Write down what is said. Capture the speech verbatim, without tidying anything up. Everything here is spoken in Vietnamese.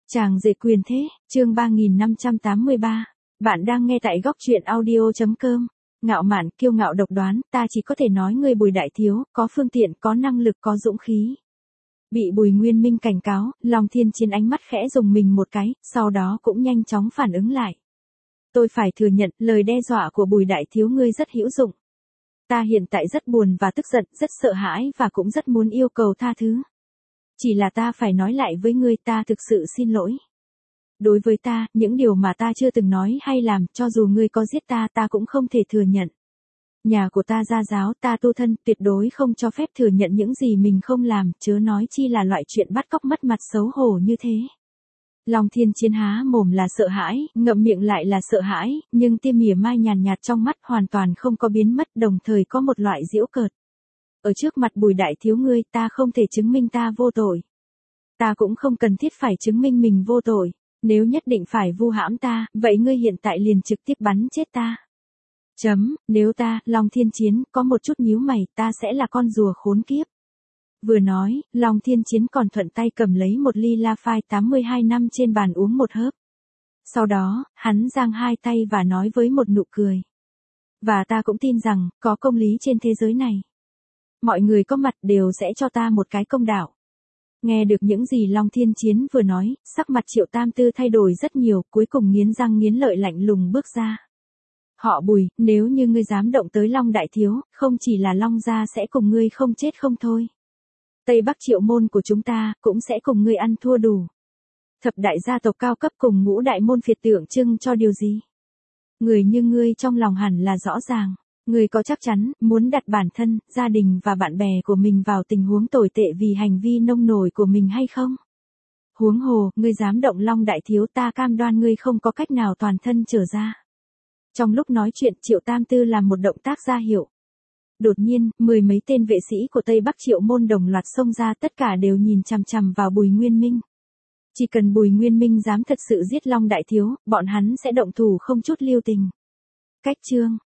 Chàng rể quyền thế, chương ba nghìn năm trăm tám mươi ba. Bạn đang nghe tại góc truyện audio.com. Ngạo mạn, kiêu ngạo độc đoán, ta chỉ có thể nói ngươi Bùi đại thiếu, có phương tiện, có năng lực, có dũng khí. Bị Bùi Nguyên Minh cảnh cáo, Long Thiên Chiến ánh mắt khẽ dùng mình một cái, sau đó cũng nhanh chóng phản ứng lại. Tôi phải thừa nhận, lời đe dọa của Bùi đại thiếu ngươi rất hữu dụng. Ta hiện tại rất buồn và tức giận, rất sợ hãi và cũng rất muốn yêu cầu tha thứ. Chỉ là ta phải nói lại với ngươi, ta thực sự xin lỗi. Đối với ta, những điều mà ta chưa từng nói hay làm, cho dù ngươi có giết ta, ta cũng không thể thừa nhận. Nhà của ta gia giáo, ta tu thân, tuyệt đối không cho phép thừa nhận những gì mình không làm, chớ nói chi là loại chuyện bắt cóc mất mặt xấu hổ như thế. Long Thiên Chiến há mồm là sợ hãi, ngậm miệng lại là sợ hãi, nhưng tia mỉa mai nhàn nhạt trong mắt hoàn toàn không có biến mất, đồng thời có một loại giễu cợt. Ở trước mặt Bùi đại thiếu ngươi, ta không thể chứng minh ta vô tội. Ta cũng không cần thiết phải chứng minh mình vô tội. Nếu nhất định phải vu hãm ta, vậy ngươi hiện tại liền trực tiếp bắn chết ta. Chấm, nếu ta, Long Thiên Chiến, có một chút nhíu mày, ta sẽ là con rùa khốn kiếp. Vừa nói, Long Thiên Chiến còn thuận tay cầm lấy một ly La Phai tám mươi hai năm trên bàn uống một hớp. Sau đó, hắn giang hai tay và nói với một nụ cười. Và ta cũng tin rằng, có công lý trên thế giới này. Mọi người có mặt đều sẽ cho ta một cái công đạo. Nghe được những gì Long Thiên Chiến vừa nói, sắc mặt Triệu Tam Tư thay đổi rất nhiều, cuối cùng nghiến răng nghiến lợi lạnh lùng bước ra. Họ Bùi, nếu như ngươi dám động tới Long đại thiếu, không chỉ là Long gia sẽ cùng ngươi không chết không thôi. Tây Bắc Triệu môn của chúng ta, cũng sẽ cùng ngươi ăn thua đủ. Thập đại gia tộc cao cấp cùng ngũ đại môn phiệt tượng trưng cho điều gì? Người như ngươi trong lòng hẳn là rõ ràng. Ngươi có chắc chắn, muốn đặt bản thân, gia đình và bạn bè của mình vào tình huống tồi tệ vì hành vi nông nổi của mình hay không? Huống hồ, ngươi dám động Long đại thiếu, ta cam đoan ngươi không có cách nào toàn thân trở ra. Trong lúc nói chuyện, Triệu Tam Tư làm một động tác ra hiệu. Đột nhiên, mười mấy tên vệ sĩ của Tây Bắc Triệu môn đồng loạt xông ra, tất cả đều nhìn chằm chằm vào Bùi Nguyên Minh. Chỉ cần Bùi Nguyên Minh dám thật sự giết Long đại thiếu, bọn hắn sẽ động thủ không chút lưu tình. Cách chương